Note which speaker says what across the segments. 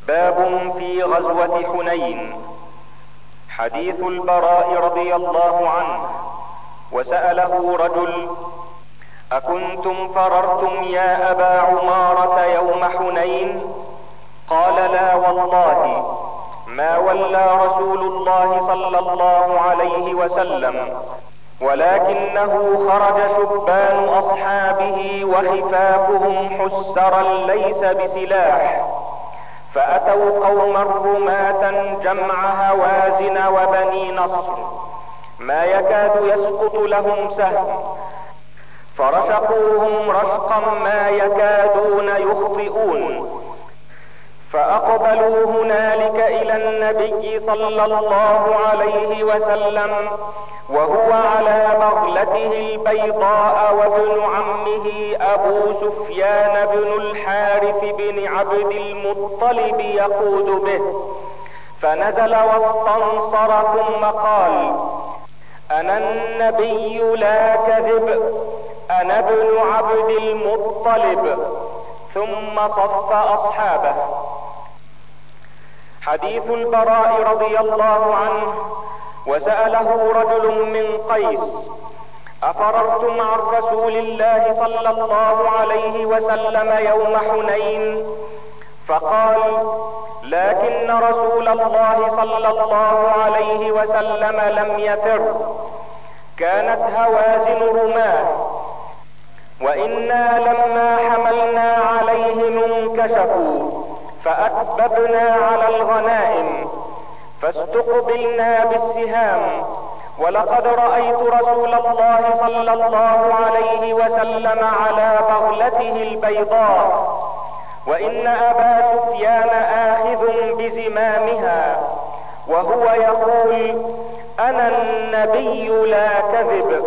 Speaker 1: باب في غزوة حنين. حديث البراء رضي الله عنه: وسأله رجل: أكنتم فررتم يا أبا عمارة يوم حنين؟ قال: لا والله، ما ولى رسول الله صلى الله عليه وسلم، ولكنه خرج شبان أصحابه وخفافهم حسرا ليس بسلاح، فأتوا قوما رماة جمع هوازن وبني نصر، ما يكاد يسقط لهم سهم، فرشقوهم رشقا ما يكادون يخطئون، فأقبلوا هنالك إلى النبي صلى الله عليه وسلم وهو على بغلته البيضاء، وابن عمه أبو سفيان بن الحارث بن عبد المطلب يقود به، فنزل واستنصر ثم قال: أنا النبي لا كذب، أنا ابن عبد المطلب، ثم صف أصحابه. حديث البراء رضي الله عنه: وسأله رجل من قيس: أفررتم عن رسول الله صلى الله عليه وسلم يوم حنين؟ فقال: لكن رسول الله صلى الله عليه وسلم لم يفر، كانت هوازن رماه، وإنا لما حملنا عليهم انكشفوا، فأكببنا على الغنائم، فاستقبلنا بالسهام، ولقد رأيت رسول الله صلى الله عليه وسلم على بغلته البيضاء، وإن أبا سفيان آخذ بزمامها، وهو يقول: أنا النبي لا كذب.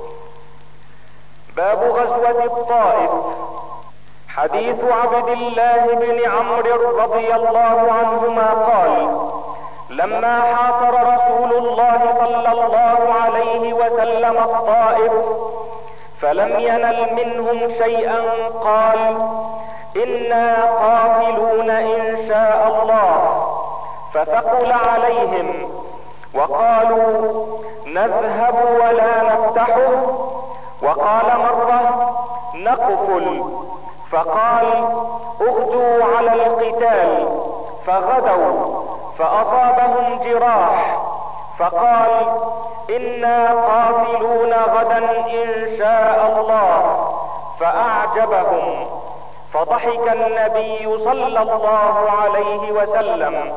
Speaker 1: باب غزوة الطائف. حديث عبد الله بن عمرو رضي الله عنهما قال: لما حاصر رسول الله صلى الله عليه وسلم الطائف فلم ينل منهم شيئا، قال: إنا قافلون إن شاء الله، فثقل عليهم وقالوا: نذهب ولا نفتحه، وقال مرة: نقفل، فقال: اغدوا على القتال، فغدوا فأصابهم جراح، فقال: إنا قافلون غدا إن شاء الله، فأعجبهم، فضحك النبي صلى الله عليه وسلم.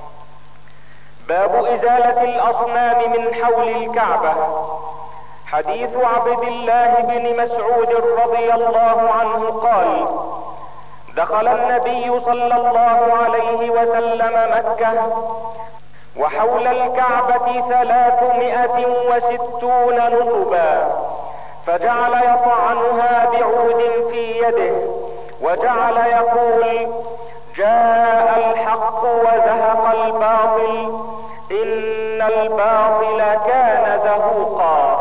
Speaker 1: باب إزالة الأصنام من حول الكعبة. حديث عبد الله بن مسعود رضي الله عنه قال: دخل النبي صلى الله عليه وسلم مكة، وحول الكعبة 360 نصبا، فجعل يطعنها بعود في يده، وجعل يقول: جاء الحق وزهق الباطل، إن الباطل كان زهوقا.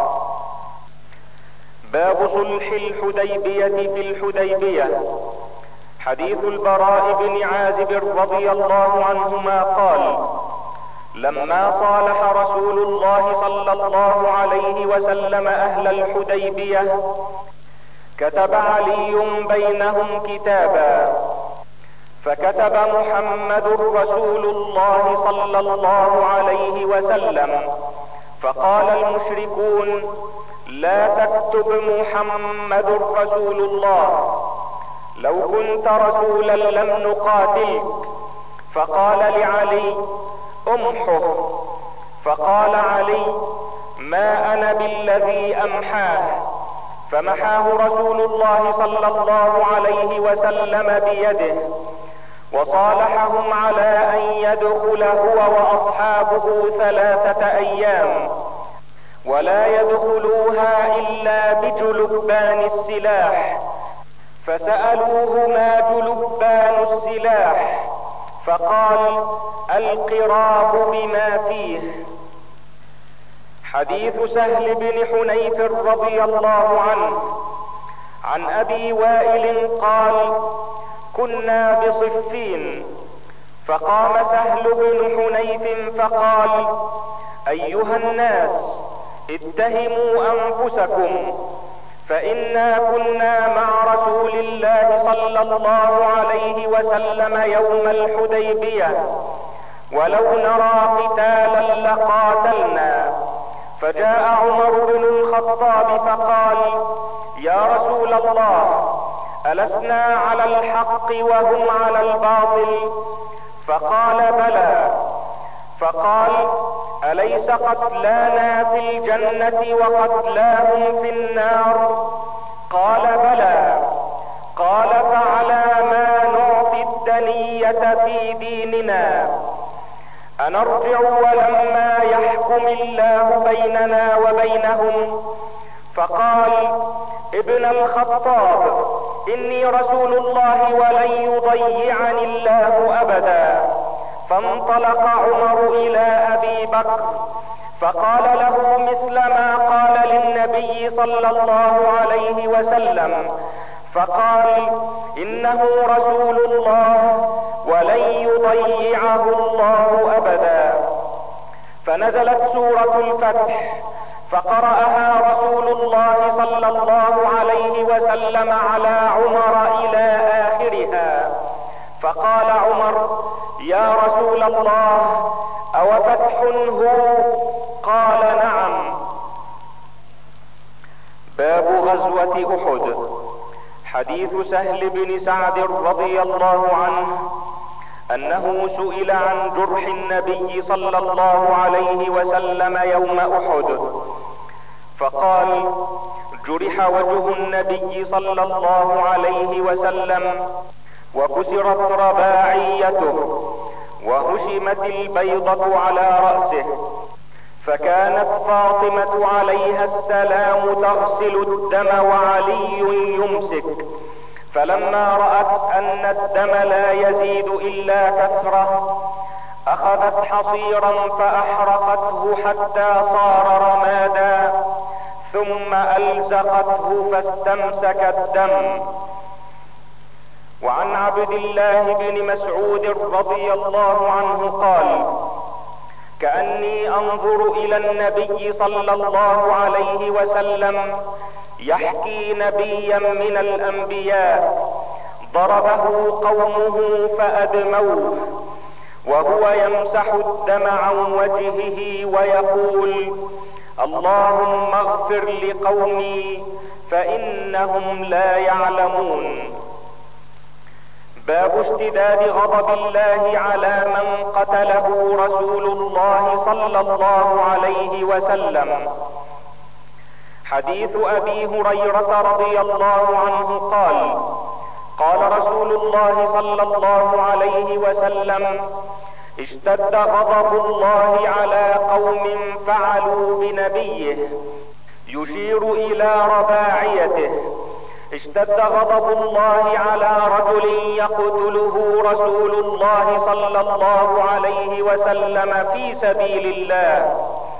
Speaker 1: باب صلح الحديبية في الحديبية. حديث البراء بن عازب رضي الله عنهما قال: لما صالح رسول الله صلى الله عليه وسلم أهل الحديبية، كتب علي بينهم كتابا، فكتب محمد رسول الله صلى الله عليه وسلم، فقال المشركون: لا تكتب محمد رسول الله، لو كنت رسولا لم نقاتلك. فقال لعلي: امحه. فقال علي: ما انا بالذي امحاه، فمحاه رسول الله صلى الله عليه وسلم بيده، وصالحهم على ان يدخل هو واصحابه 3 ايام، ولا يدخلوها الا بجلبان السلاح، فسألوه: ما جلبان السلاح؟ فقال: القراب بما فيه. حديث سهل بن حنيف رضي الله عنه عن ابي وائل قال: كنا بصفين، فقام سهل بن حنيف فقال: ايها الناس، اتهموا انفسكم، فانا كنا مع رسول الله صلى الله عليه وسلم يوم الحديبية، ولو نرى قتالا لقاتلنا. فجاء عمر بن الخطاب فقال: يا رسول الله، ألسنا على الحق وهم على الباطل؟ فقال: بلى. فقال: أليس قتلانا في الجنة وقتلاهم في النار؟ قال: بلى. قال: فعلى ما نعطي الدنية في ديننا؟ أنرجع ولما يحكم الله بيننا وبينهم؟ فقال: ابن الخطاب، إني رسول الله ولن يضيعني الله أبدا. فانطلق عمر إلى أبي بكر فقال له مثل ما قال للنبي صلى الله عليه وسلم، فقال: إنه رسول الله ولن يضيعه الله أبدا. فنزلت سورة الفتح فقرأها رسول الله صلى الله عليه وسلم على عمر إلى آخرها. فقال عمر: يا رسول الله، أو فتح هو؟ قال: نعم. باب غزوة أحد. حديث سهل بن سعد رضي الله عنه انه سئل عن جرح النبي صلى الله عليه وسلم يوم احد، فقال: جرح وجه النبي صلى الله عليه وسلم، وكسرت رباعيته، وهشمت البيضة على رأسه، فكانت فاطمة عليها السلام تغسل الدم وعلي يمسك، فلما رأت ان الدم لا يزيد الا كثرة اخذت حصيرا فاحرقته حتى صار رمادا، ثم الزقته فاستمسك الدم. وعن عبد الله بن مسعود رضي الله عنه قال: كأني انظر الى النبي صلى الله عليه وسلم يحكي نبيا من الانبياء ضربه قومه فادموه، وهو يمسح الدم عن وجهه ويقول: اللهم اغفر لقومي فانهم لا يعلمون. باب اشتداد غضب الله على من قتله رسول الله صلى الله عليه وسلم. حديث ابي هريرة رضي الله عنه قال: قال رسول الله صلى الله عليه وسلم: اشتد غضب الله على قوم فعلوا بنبيه، يشير الى رباعيته. اشتد غضب الله على رجل يقتله رسول الله صلى الله عليه وسلم في سبيل الله.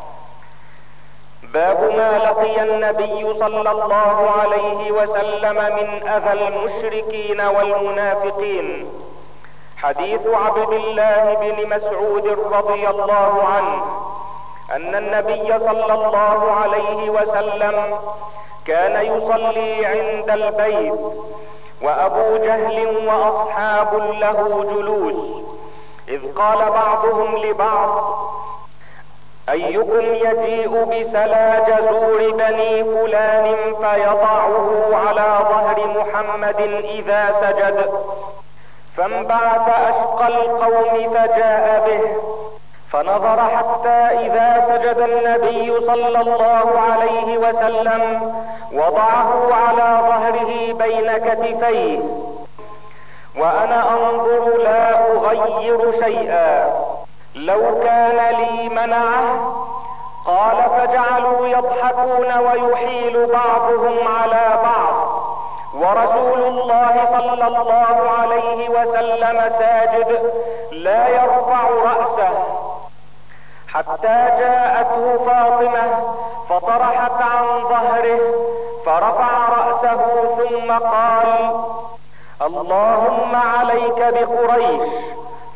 Speaker 1: باب ما لقي النبي صلى الله عليه وسلم من اذى المشركين والمنافقين. حديث عبد الله بن مسعود رضي الله عنه ان النبي صلى الله عليه وسلم كان يصلي عند البيت، وابو جهل واصحاب له جلوس، اذ قال بعضهم لبعض: ايكم يجيء بسلا جزور بني فلان فيضعه على ظهر محمد اذا سجد؟ فانبعث اشقى القوم فجاء به، فنظر حتى اذا سجد النبي صلى الله عليه وسلم وضعه على ظهره بين كتفيه، وانا انظر لا اغير شيئا، لو كان لي منعه. قال: فجعلوا يضحكون ويحيل بعضهم على بعض، ورسول الله صلى الله عليه وسلم ساجد لا يرفع رأسه، حتى جاءته فاطمة فطرحت عن ظهره فرفع رأسه ثم قال: اللهم عليك بقريش.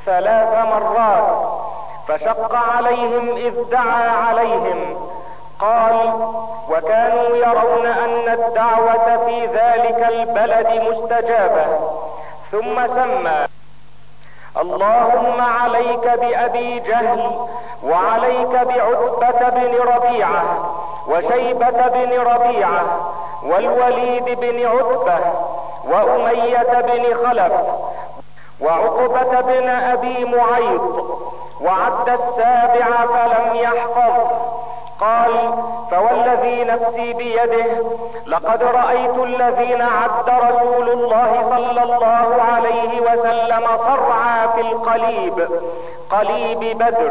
Speaker 1: 3 مرات، فشق عليهم إذ دعا عليهم. قال: وكانوا يرون أن الدعوة في ذلك البلد مستجابة. ثم سمى: اللهم عليك بأبي جهل، وعليك بعتبة بن ربيعة، وشيبة بن ربيعة، والوليد بن عتبة، وأمية بن خلف، وعقبة بن أبي معيط. وعد 7 فلم يحفظ. قال: فوالذي نفسي بيده لقد رأيت الذين عد رسول الله صلى الله عليه وسلم صرعى في القليب، قليب بدر.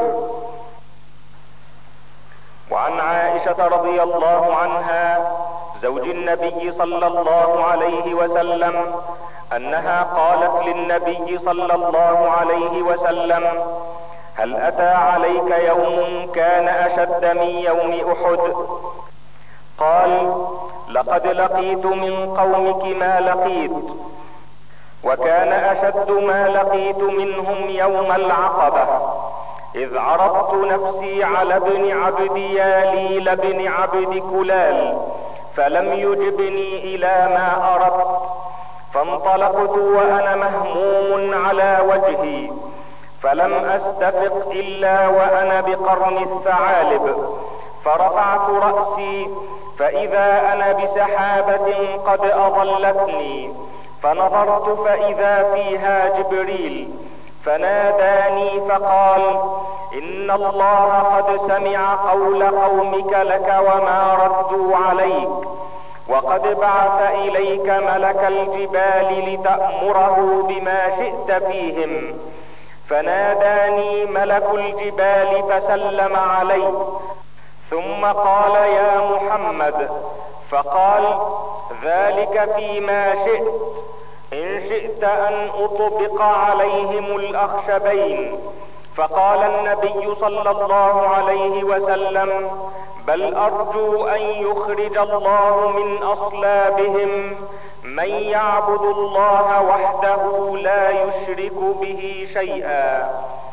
Speaker 1: وعن عائشة رضي الله عنها زوج النبي صلى الله عليه وسلم انها قالت للنبي صلى الله عليه وسلم: هل اتى عليك يوم كان اشد من يوم احد؟ قال: لقد لقيت من قومك ما لقيت، وكان اشد ما لقيت منهم يوم العقبة، اذ عرضت نفسي على ابن عبد ياليل بن عبد كلال فلم يجبني الى ما اردت، فانطلقت وانا مهموم على وجهي، فلم استفق الا وانا بقرن الثعالب، فرفعت رأسي فاذا انا بسحابة قد اظلتني، فنظرت فاذا فيها جبريل، فناداني فقال: ان الله قد سمع قول قومك لك وما ردوا عليك، وقد بعث اليك ملك الجبال لتأمره بما شئت فيهم. فناداني ملك الجبال فسلم علي، ثم قال: يا محمد. فقال: ذلك فيما شئت، ان شئت ان اطبق عليهم الاخشبين. فقال النبي صلى الله عليه وسلم: بل ارجو ان يخرج الله من اصلابهم من يعبد الله وحده لا يشرك به شيئا.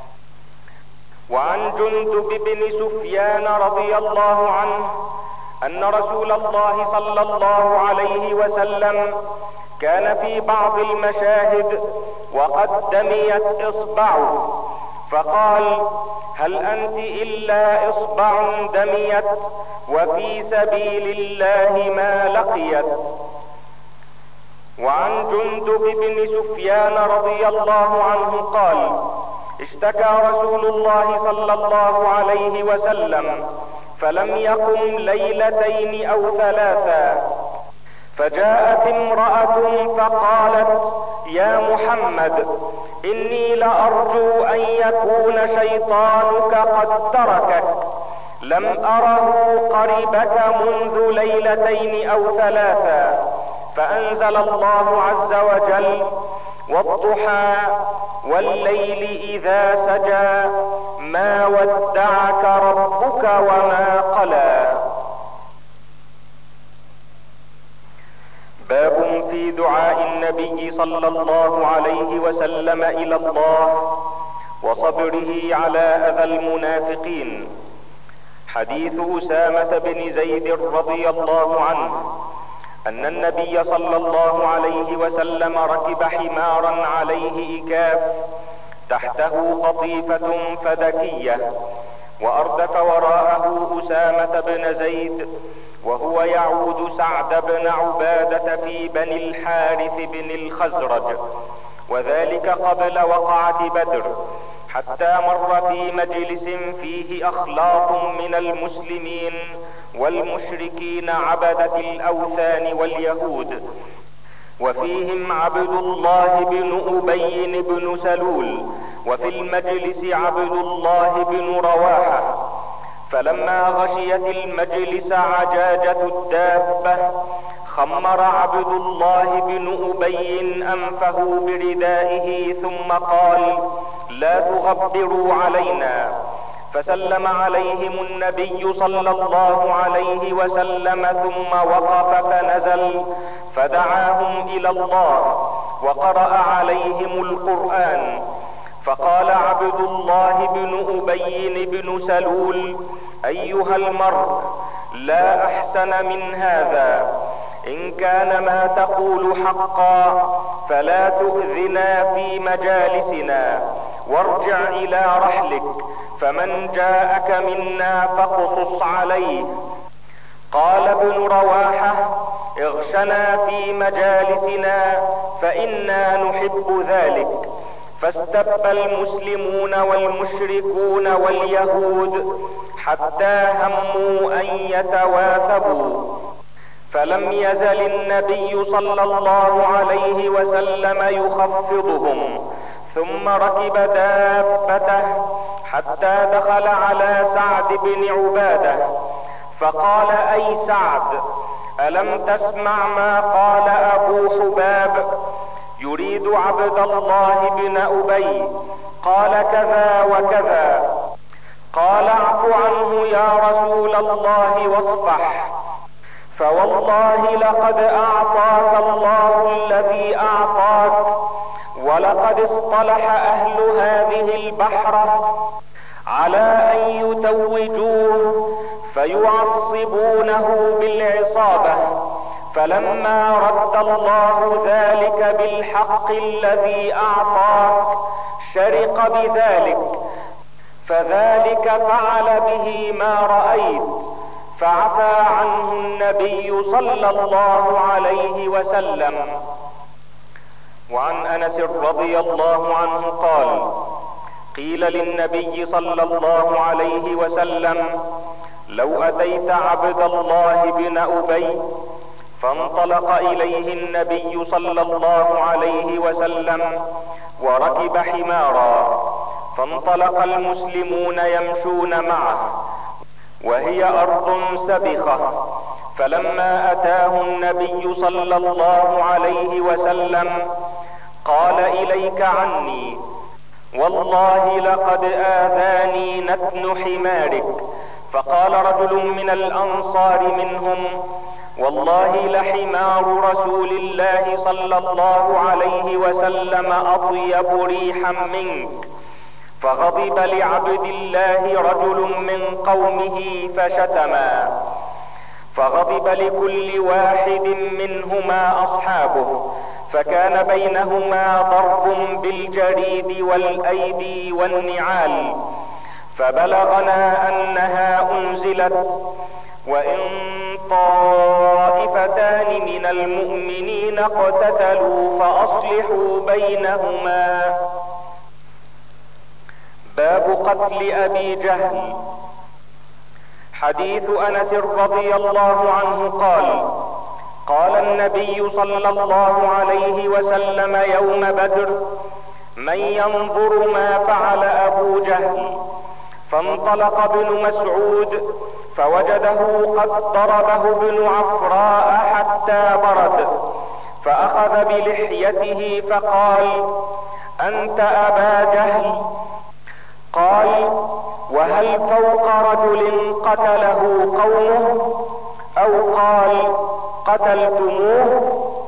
Speaker 1: وعن جندب بن سفيان رضي الله عنه ان رسول الله صلى الله عليه وسلم كان في بعض المشاهد وقد دميت اصبعه، فقال: هل انت الا اصبع دميت وفي سبيل الله ما لقيت. وعن جندب بن سفيان رضي الله عنه قال: اشتكى رسول الله صلى الله عليه وسلم فلم يقم ليلتين او 3، فجاءت امرأة فقالت: يا محمد، اني لارجو ان يكون شيطانك قد تركك، لم اره قربك منذ ليلتين او 3. فانزل الله عز وجل: والضحى والليل اذا سجى ما ودعك ربك وما قلى. باب في دعاء النبي صلى الله عليه وسلم الى الله وصبره على اذى المنافقين. حديث أسامة بن زيد رضي الله عنه ان النبي صلى الله عليه وسلم ركب حمارا عليه اكاف تحته قطيفة فدكية، واردف وراءه أسامة بن زيد وهو يعود سعد بن عبادة في بني الحارث بن الخزرج، وذلك قبل وقعة بدر، حتى مر في مجلس فيه اخلاط من المسلمين والمشركين عبدة الاوثان واليهود، وفيهم عبد الله بن ابي بن سلول، وفي المجلس عبد الله بن رواحة. فلما غشيت المجلس عجاجة الدابة خمر عبد الله بن ابي انفه بردائه ثم قال: لا تغبروا علينا. فسلم عليهم النبي صلى الله عليه وسلم ثم وقف فنزل فدعاهم الى الله وقرأ عليهم القرآن. فقال أبي بن سلول: أيها المرء، لا أحسن من هذا، إن كان ما تقول حقا فلا تؤذنا في مجالسنا، وارجع إلى رحلك، فمن جاءك منا فاقصص عليه. قال ابن رواحة: اغشنا في مجالسنا فإنا نحب ذلك. فاستب المسلمون والمشركون واليهود حتى هموا أن يتواثبوا، فلم يزل النبي صلى الله عليه وسلم يخفضهم، ثم ركب دابته حتى دخل على سعد بن عبادة، فقال: أي سعد، ألم تسمع ما قال أبو حباب؟ يريد عبد الله بن أبي، قال كذا وكذا. قال: اعف عنه يا رسول الله واصفح، فوالله لقد أعطاك الله الذي أعطاك، ولقد اصطلح أهل هذه البحرة على أن يتوجوه فيعصبونه بالعصابة، فلما رد الله ذلك بالحق الذي أعطاك شرق بذلك، فذلك فعل به ما رأيت، فعفى عنه النبي صلى الله عليه وسلم. وعن أنس رضي الله عنه قال: قيل للنبي صلى الله عليه وسلم: لو أتيت عبد الله بن أبي، فانطلق إليه النبي صلى الله عليه وسلم وركب حمارا، فانطلق المسلمون يمشون معه، وهي أرض سبخة، فلما أتاه النبي صلى الله عليه وسلم قال: إليك عني، والله لقد آذاني نتن حمارك. فقال رجل من الأنصار منهم: والله لحمار رسول الله صلى الله عليه وسلم أطيب ريحا منك. فغضب لعبد الله رجل من قومه فشتما، فغضب لكل واحد منهما أصحابه، فكان بينهما ضرب بالجريد والأيدي والنعال، فبلغنا أنها أنزلت: وإن طائفتان من المؤمنين اقتتلوا فأصلحوا بينهما. باب قتل أبي جهل. حديث أنس رضي الله عنه قال: قال النبي صلى الله عليه وسلم يوم بدر: من ينظر ما فعل أبو جهل؟ فانطلق ابن مسعود فوجده قد ضربه ابن عفراء حتى برد، فأخذ بلحيته فقال: أنت أبا جهل؟ قال: وهل فوق رجل قتله قومه؟ أو قال: قتلتموه؟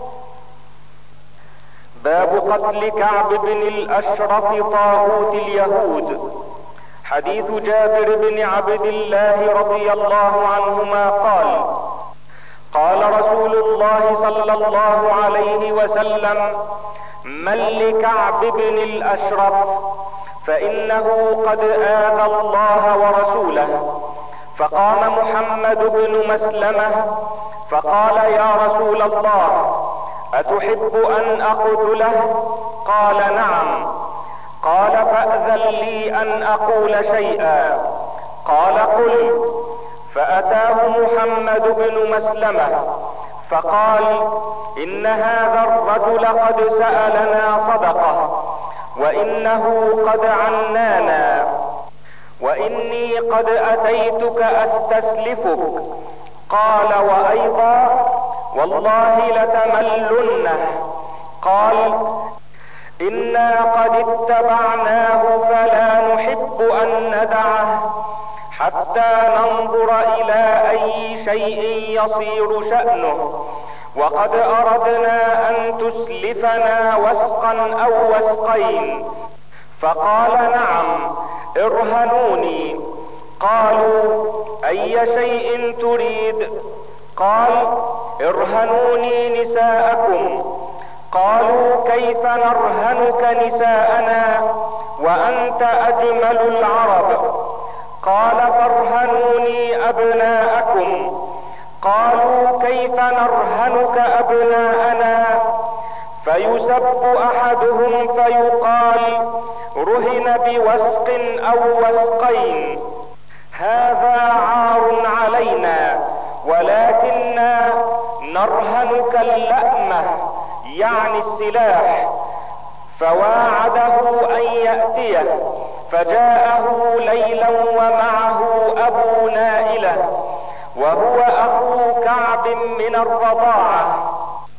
Speaker 1: باب قتل كعب بن الأشرف طاغوت اليهود. حديث جابر بن عبد الله رضي الله عنهما قال: قال رسول الله صلى الله عليه وسلم: من لكعب بن الأشرف؟ فإنه قد آذى الله ورسوله. فقام محمد بن مسلمة فقال: يا رسول الله، أتحب أن أقتله؟ قال: نعم. قال: فأذن لي أن أقول شيئا. قال: قل. فأتاه محمد بن مسلمة فقال: إن هذا الرجل قد سألنا صدقة، وإنه قد عنانا، وإني قد أتيتك أستسلفك. قال: وأيضا؟ والله لتملنه. قال: إنا قد اتبعناه فلا نحب أن ندعه حتى ننظر إلى أي شيء يصير شأنه، وقد أردنا أن تسلفنا وسقا أو وسقين. فقال: نعم، ارهنوني. قالوا اي شيء تريد؟ قال ارهنوني نساءكم. قالوا كيف نرهنك نساءنا وانت اجمل العرب؟ قال فارهنوني ابناءكم. قالوا كيف نرهنك ابناءنا؟ فيسب احدهم فيقال رهن بوسق او وسقين، هذا عار علينا، ولكننا نرهنك اللأمة يعني السلاح. فواعده ان يأتيه، فجاءه ليلا ومعه ابو نائلة وهو اخو كعب من الرضاعة،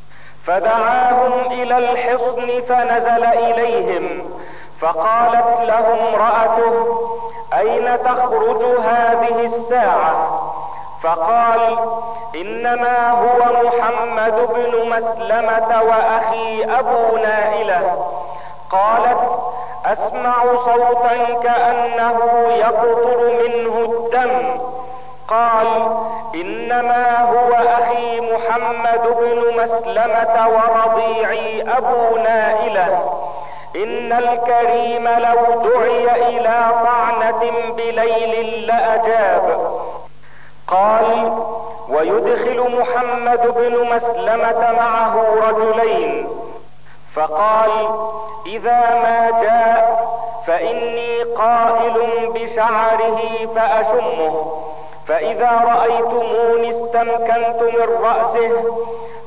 Speaker 1: فدعاهم الى الحصن فنزل اليهم، فقالت له امرأته اين تخرج هذه الساعة؟ فقال انما هو محمد بن مسلمة واخي ابو نائلة. قالت اسمع صوتا كأنه يقطر منه الدم. قال انما هو اخي محمد بن مسلمة ورضيعي ابو نائلة. ان الكريم لو دعي الى طعنة بليل لاجاب. قال ويدخل محمد بن مسلمة معه رجلين، فقال اذا ما جاء فاني قائل بشعره فاشمه، فاذا رأيتموني استمكنت من رأسه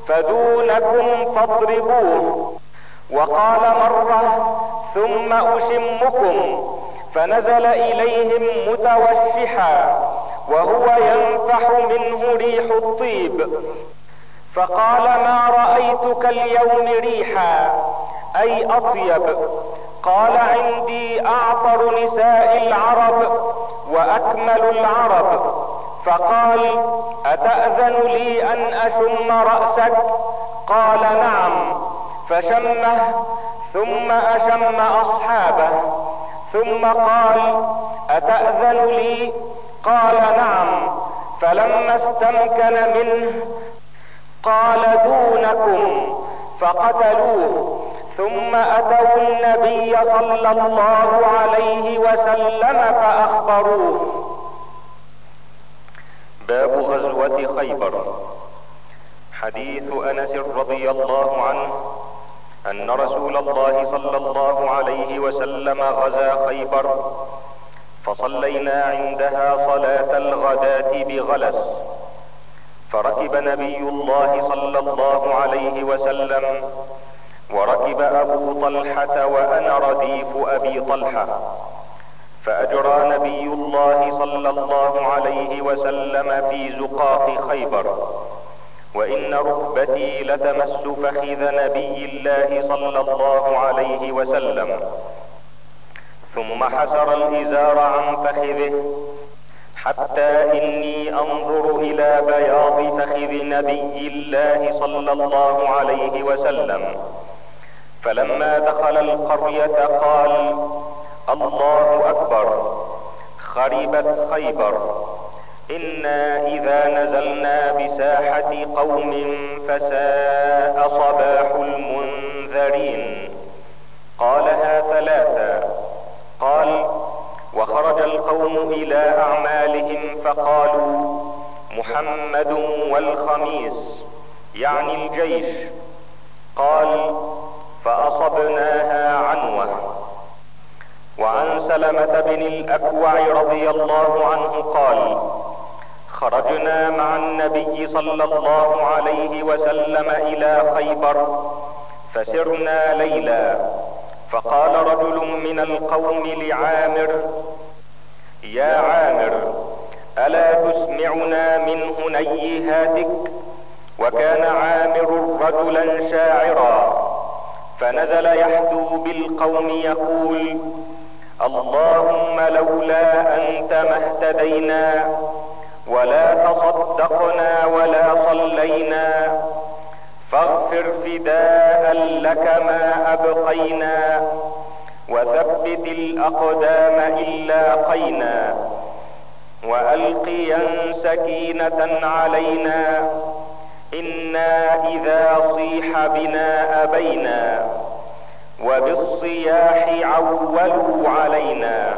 Speaker 1: فدونكم فاضربوه. وقال مرة ثم اشمكم، فنزل اليهم متوشحا وهو ينفح منه ريح الطيب، فقال ما رأيتك اليوم ريحا اي اطيب. قال عندي اعطر نساء العرب واكمل العرب. فقال اتأذن لي ان اشم رأسك؟ قال نعم. فشمه ثم اشم اصحابه، ثم قال اتأذن لي؟ قال نعم. فلما استمكن منه قال دونكم، فقتلوه. ثم اتوا النبي صلى الله عليه وسلم فاخبروه. باب غزوة خيبر. حديث انس رضي الله عنه ان رسول الله صلى الله عليه وسلم غزا خيبر، فصلينا عندها صلاة الغداة بغلس، فركب نبي الله صلى الله عليه وسلم، وركب ابو طلحة وانا رديف ابي طلحة، فاجرى نبي الله صلى الله عليه وسلم في زقاق خيبر، وان ركبتي لتمس فخذ نبي الله صلى الله عليه وسلم، ثم حسر الازار عن فخذه حتى اني انظر الى بياض فخذ نبي الله صلى الله عليه وسلم. فلما دخل القرية قال الله اكبر، خربت خيبر، انا اذا نزلنا بساحة قوم فساء صباح المنذرين. قالها ثلاثا. قال وخرج القوم الى اعمالهم فقالوا محمد والخميس يعني الجيش. قال فاصبناها عنوة. وعن سلمة بن الاكوع رضي الله عنه قال خرجنا مع النبي صلى الله عليه وسلم الى خيبر فسرنا ليلا، فقال رجل من القوم لعامر يا عامر الا تسمعنا من هنيهاتك؟ وكان عامر رجلا شاعرا، فنزل يحدو بالقوم يقول اللهم لولا انت ما اهتدينا ولا تصدقنا ولا صلينا، فاغفر فداء لك ما ابقينا، وثبت الأقدام إن لاقينا، وألقيا سكينة علينا، إنا إذا صيح بنا أبينا، وبالصياح عولوا علينا.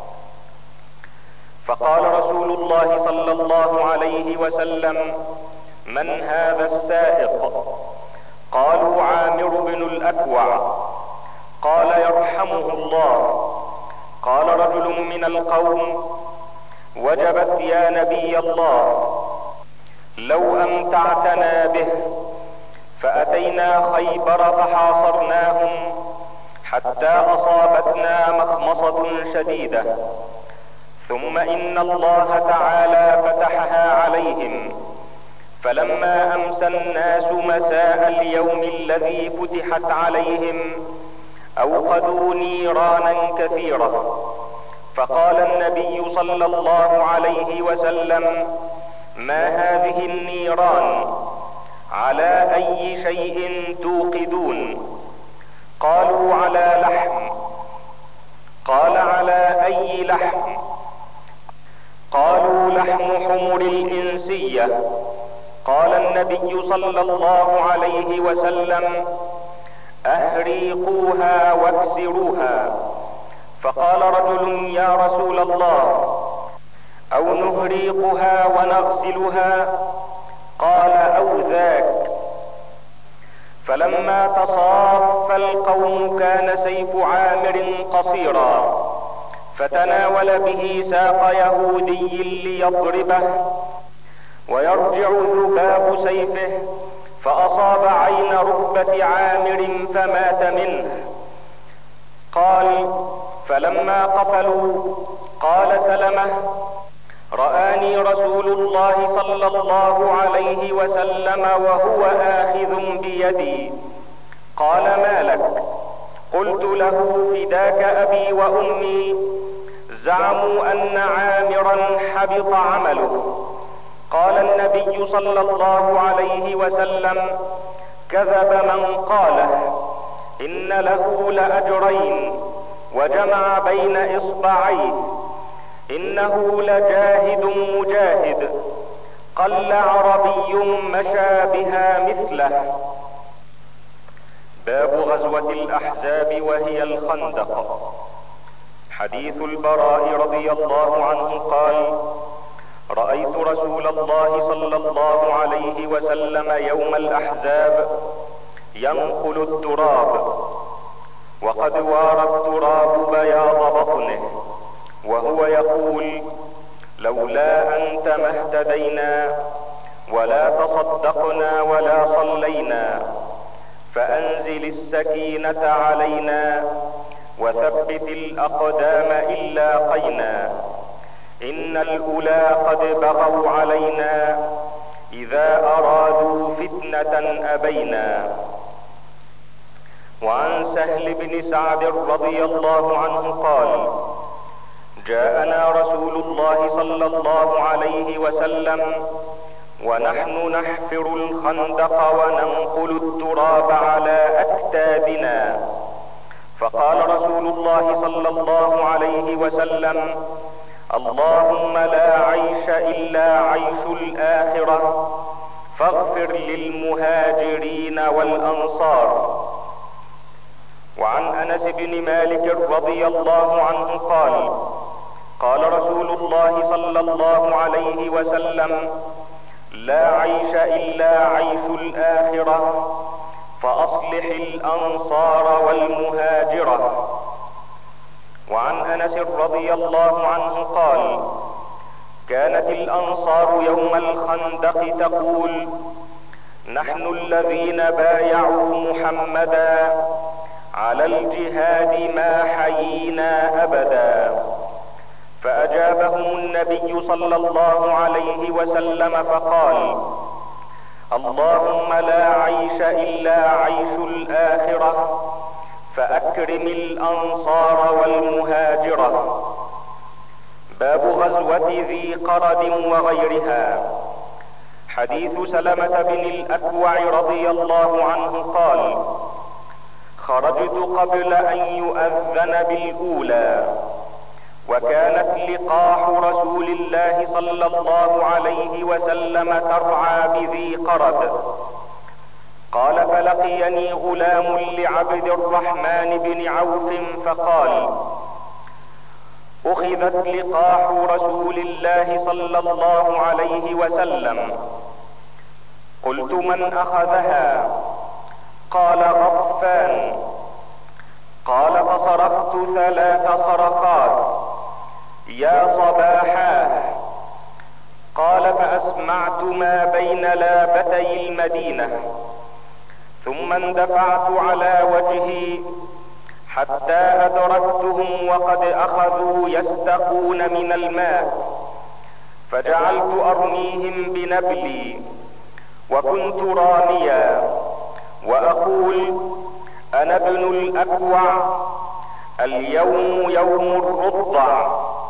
Speaker 1: فقال رسول الله صلى الله عليه وسلم: من هذا السائق؟ قالوا: عامر بن الأكوع. قال: يرحمه الله. قال رجل من القوم: وجبت يا نبي الله، لو أمتعتنا به. فأتينا خيبر فحاصرناهم حتى أصابتنا مخمصة شديدة، ثم إن الله تعالى فتحها عليهم، فلما أمسى الناس مساء اليوم الذي فتحت عليهم أوقدوا نيرانا كثيرة. فقال النبي صلى الله عليه وسلم: ما هذه النيران؟ على أي شيء توقدون؟ قالوا: على لحم. قال: على أي لحم؟ قالوا: لحم حمر الإنسية. قال النبي صلى الله عليه وسلم: أهريقوها واكسروها. فقال رجل: يا رسول الله، أو نهريقها ونغسلها؟ قال: أو ذاك. فلما تصاف القوم كان سيف عامر قصيرا، فتناول به ساق يهودي ليضربه، ويرجع ذباب سيفه فأصاب عين ركبة عامر فمات منه. قال: فلما قتلوا قال سلمة: رآني رسول الله صلى الله عليه وسلم وهو آخذ بيدي. قال: ما لك؟ قلت له: فداك أبي وأمي، زعموا أن عامرا حبط عمله. قال النبي صلى الله عليه وسلم: كذب من قاله، إن له لأجرين، وجمع بين إصبعيه، إنه لجاهد مجاهد، قل عربي مشى بها مثله. باب غزوة الأحزاب وهي الخندق. حديث البراء رضي الله عنه قال: رأيت رسول الله صلى الله عليه وسلم يوم الأحزاب ينقل التراب، وقد وارى التراب بياض بطنه، وهو يقول: لولا أنت ما اهتدينا، ولا تصدقنا، ولا صلينا، فأنزل السكينة علينا، وثبت الأقدام إن لاقينا، إن الأولى قد بغوا علينا، إذا أرادوا فتنة أبينا. وعن سهل بن سعد رضي الله عنه قال: جاءنا رسول الله صلى الله عليه وسلم ونحن نحفر الخندق وننقل التراب على أكتافنا، فقال رسول الله صلى الله عليه وسلم: اللهم لا عيش إلا عيش الآخرة، فاغفر للمهاجرين والأنصار. وعن أنس بن مالك رضي الله عنه قال: قال رسول الله صلى الله عليه وسلم: لا عيش إلا عيش الآخرة، فأصلح الأنصار والمهاجرة. وعن أنس رضي الله عنه قال: كانت الأنصار يوم الخندق تقول: نحن الذين بايعوا محمدا على الجهاد ما حيينا أبدا. فأجابهم النبي صلى الله عليه وسلم فقال: اللهم لا عيش إلا عيش الآخرة، فأكرم الأنصار والمهاجرة. باب غزوة ذي قرد وغيرها. حديث سلمة بن الأكوع رضي الله عنه قال: خرجت قبل ان يؤذن بالاولى، وكانت لقاح رسول الله صلى الله عليه وسلم ترعى بذي قرد. قال: فلقيني غلام لعبد الرحمن بن عوف فقال: اخذت لقاح رسول الله صلى الله عليه وسلم. قلت: من اخذها؟ قال: غطفان. قال: فصرخت 3 صرخات: يا صباحاه. قال: فاسمعت ما بين لابتي المدينة، ثم اندفعت على وجهي حتى ادركتهم وقد اخذوا يستقون من الماء، فجعلت ارميهم بنبلي، وكنت راميا واقول: انا ابن الاكوع، اليوم يوم الرضع.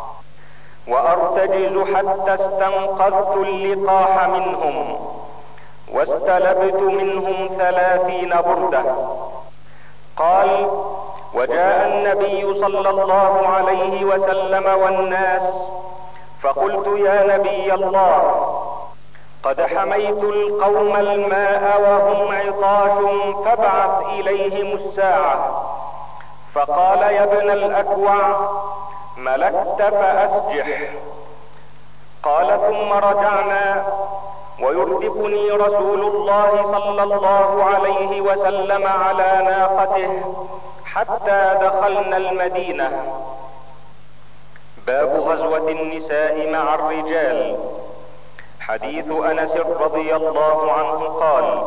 Speaker 1: وارتجز حتى استنقذت اللقاح منهم، واستلبت منهم 30 بردة. قال: وجاء النبي صلى الله عليه وسلم والناس، فقلت: يا نبي الله، قد حميت القوم الماء وهم عطاش، فابعث اليهم الساعة. فقال: يا ابن الاكوع، ملكت فاسجح. قال: ثم رجعنا، ويردفني رسول الله صلى الله عليه وسلم على ناقته حتى دخلنا المدينة. باب غزوة النساء مع الرجال. حديث انس رضي الله عنه قال: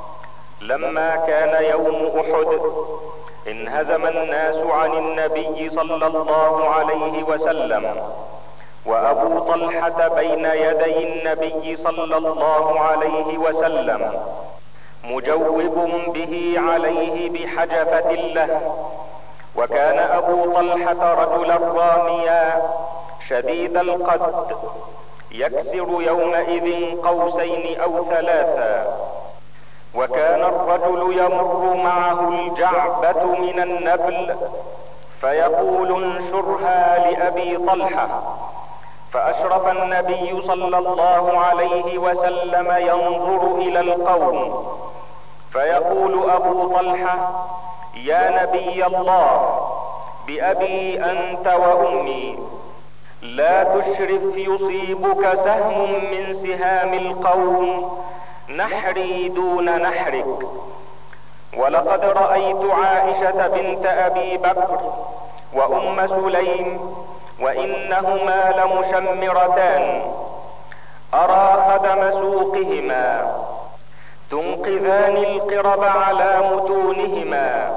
Speaker 1: لما كان يوم احد انهزم الناس عن النبي صلى الله عليه وسلم، وابو طلحة بين يدي النبي صلى الله عليه وسلم مجوب به عليه بحجفة له. وكان ابو طلحة رجلا راميا شديد القد، يكسر يومئذ قوسين او 3. وكان الرجل يمر معه الجعبة من النبل فيقول: انشرها لابي طلحة. فاشرف النبي صلى الله عليه وسلم ينظر الى القوم، فيقول ابو طلحة: يا نبي الله، بأبي انت وامي، لا تشرف يصيبك سهم من سهام القوم، نحري دون نحرك. ولقد رأيت عائشة بنت ابي بكر وام سليم، وانهما لمشمرتان، ارى خدم سوقهما تنقذان القرب على متونهما،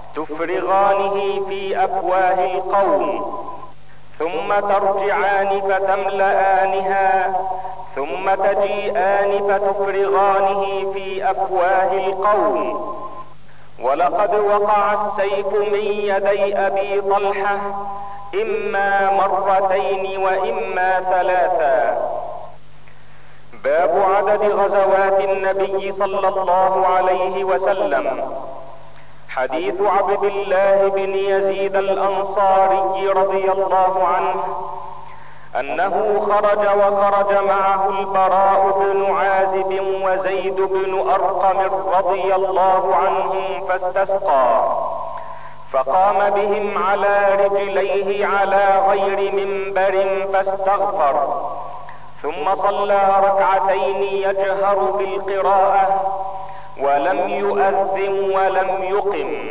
Speaker 1: تفرغانه في افواه القوم، ثم ترجعان فتملآنها، ثم تجيئان فتفرغانه في افواه القوم. ولقد وقع السيف من يدي ابي طلحة اما مرتين واما 3. باب عدد غزوات النبي صلى الله عليه وسلم. حديث عبد الله بن يزيد الانصاري رضي الله عنه انه وخرج معه البراء بن عازب وزيد بن ارقم رضي الله عنهم فاستسقى، فقام بهم على رجليه على غير منبر فاستغفر، ثم صلى ركعتين يجهر بالقراءة ولم يؤذن ولم يقم.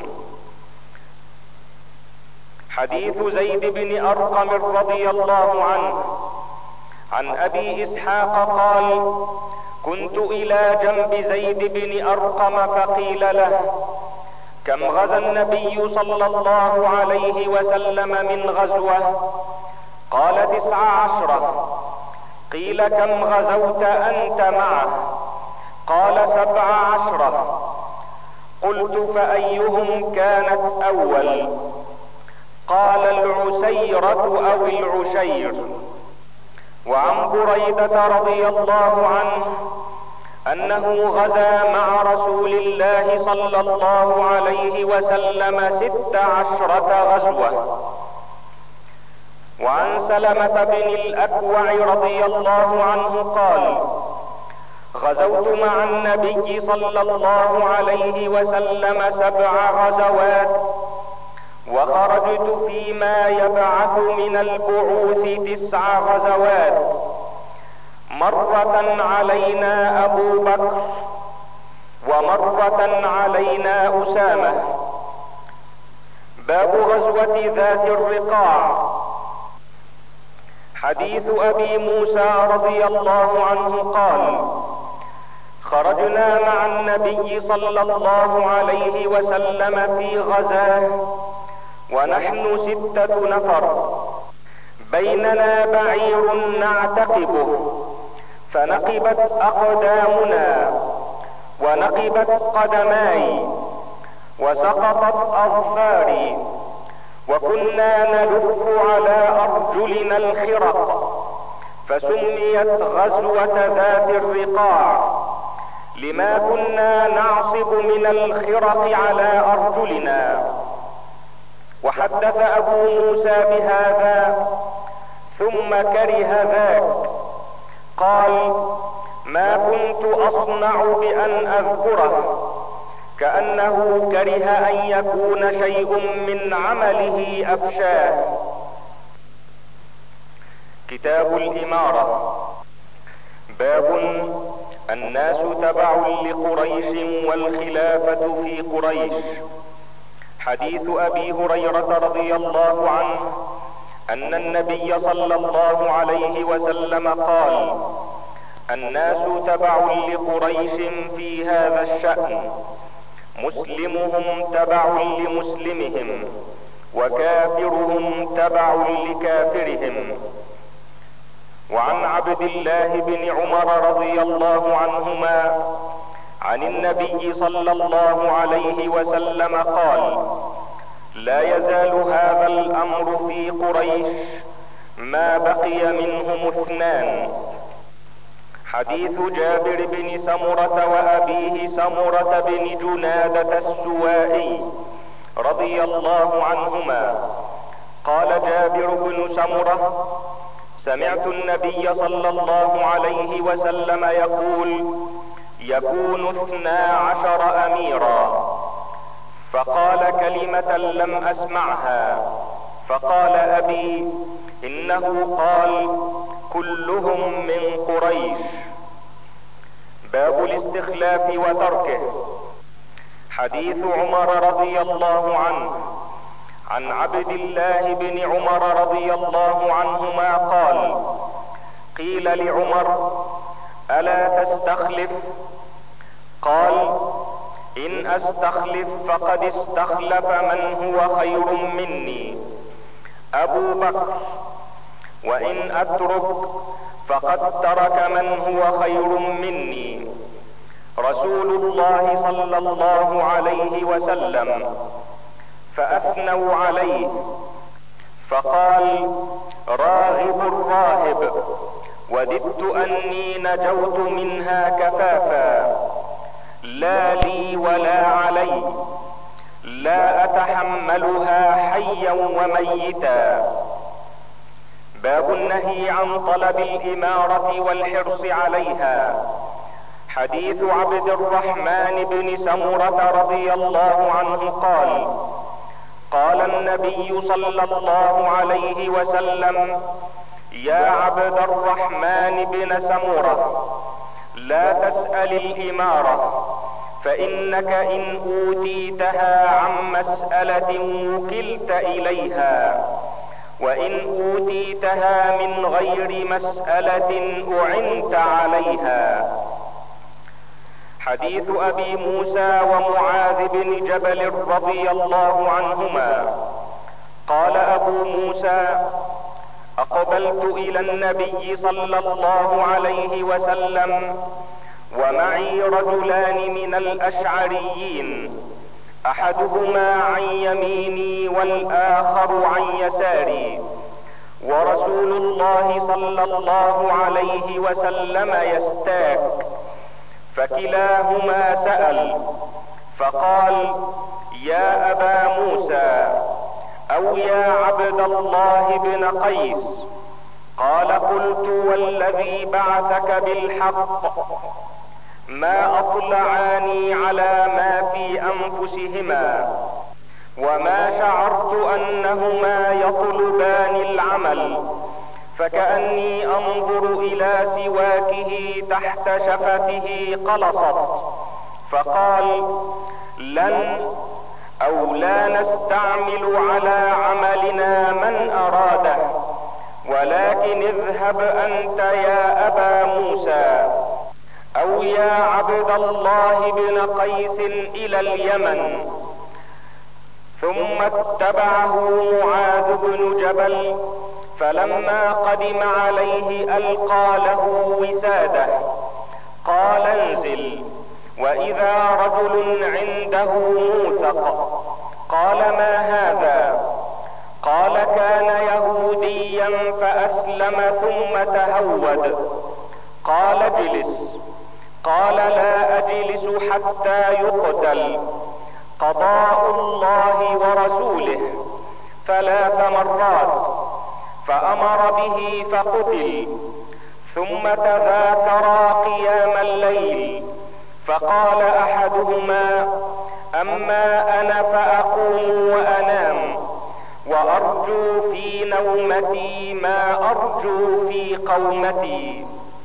Speaker 1: حديث زيد بن ارقم رضي الله عنه عن ابي اسحاق قال: كنت الى جنب زيد بن ارقم فقيل له: كم غزا النبي صلى الله عليه وسلم من غزوة؟ قال: 19. قيل: كم غزوت انت معه؟ قال: 17. قلت: فايهم كانت اول؟ قال: العسيرة او العشير. وعن بريدة رضي الله عنه انه غزا مع رسول الله صلى الله عليه وسلم 16 غزوة. وعن سلمة بن الاكوع رضي الله عنه قال: غزوت مع النبي صلى الله عليه وسلم 7 غزوات، وخرجت فيما يبعث من البعوث 9 غزوات. مرة علينا ابو بكر، ومرة علينا اسامة. باب غزوة ذات الرقاع. حديث ابي موسى رضي الله عنه قال: خرجنا مع النبي صلى الله عليه وسلم في غزاه ونحن 6 نفر، بيننا بعير نعتقبه، فنقبت اقدامنا ونقبت قدماي وسقطت اظفاري، وكنا نلف على ارجلنا الخرق، فسميت غزوة ذات الرقاع لما كنا نعصب من الخرق على ارجلنا. وحدث ابو موسى بهذا ثم كره ذاك، قال: ما كنت اصنع بان اذكره، كأنه كره ان يكون شيء من عمله افشاه. كتاب الامارة. باب الناس تبع لقريش والخلافة في قريش. حديث ابي هريرة رضي الله عنه ان النبي صلى الله عليه وسلم قال: الناس تبع لقريش في هذا الشأن، مسلمهم تبع لمسلمهم، وكافرهم تبع لكافرهم. وعن عبد الله بن عمر رضي الله عنهما عن النبي صلى الله عليه وسلم قال: لا يزال هذا الامر في قريش ما بقي منهم 2. حديث جابر بن سمرة وابيه سمرة بن جنادة السوائي رضي الله عنهما قال جابر بن سمرة: سمعت النبي صلى الله عليه وسلم يقول: يكون 12 اميرا. فقال كلمة لم اسمعها، فقال ابي: انه قال: كلهم من قريش. باب الاستخلاف وتركه. حديث عمر رضي الله عنه عن عبد الله بن عمر رضي الله عنهما قال: قيل لعمر: الا تستخلف؟ قال: ان استخلف فقد استخلف من هو خير مني، ابو بكر، وان اترك فقد ترك من هو خير مني، رسول الله صلى الله عليه وسلم. فاثنوا عليه، فقال: راغب راهب، وددت اني نجوت منها كفافا، لا لي ولا علي، لا اتحملها حيا وميتا. باب النهي عن طلب الامارة والحرص عليها. حديث عبد الرحمن بن سمرة رضي الله عنه قال: قال النبي صلى الله عليه وسلم: يا عبد الرحمن بن سمرة، لا تسأل الامارة، فانك ان اوتيتها عن مسألة وكلت اليها، وان اوتيتها من غير مسألة اعنت عليها. حديث ابي موسى ومعاذ بن جبل رضي الله عنهما قال ابو موسى: اقبلت الى النبي صلى الله عليه وسلم ومعي رجلان من الاشعريين، احدهما عن يميني والاخر عن يساري، ورسول الله صلى الله عليه وسلم يستاك، فكلاهما سأل، فقال: يا أبا موسى، أو يا عبد الله بن قيس. قال: قلت والذي بعثك بالحق ما أطلعاني على ما في أنفسهما، وما شعرت أنهما يطلبان العمل، فكأني أنظر إلى سواكه تحت شفته قلصت. فقال: لن أو لا نستعمل على عملنا من أراده، ولكن اذهب أنت يا أبا موسى أو يا عبد الله بن قيس إلى اليمن. ثم اتبعه معاذ بن جبل، فلما قدم عليه ألقى له وساده، قال: انزل. وإذا رجل عنده موثق. قال: ما هذا؟ قال: كان يهوديا فأسلم ثم تهود. قال: اجلس. قال: لا أجلس حتى يقتل. قضاء الله ورسوله 3 مرات. فأمر به فقتل. ثم تذاكرا قيام الليل، فقال أحدهما: أما أنا فأقوم وأنام، وأرجو في نومتي ما أرجو في قومتي.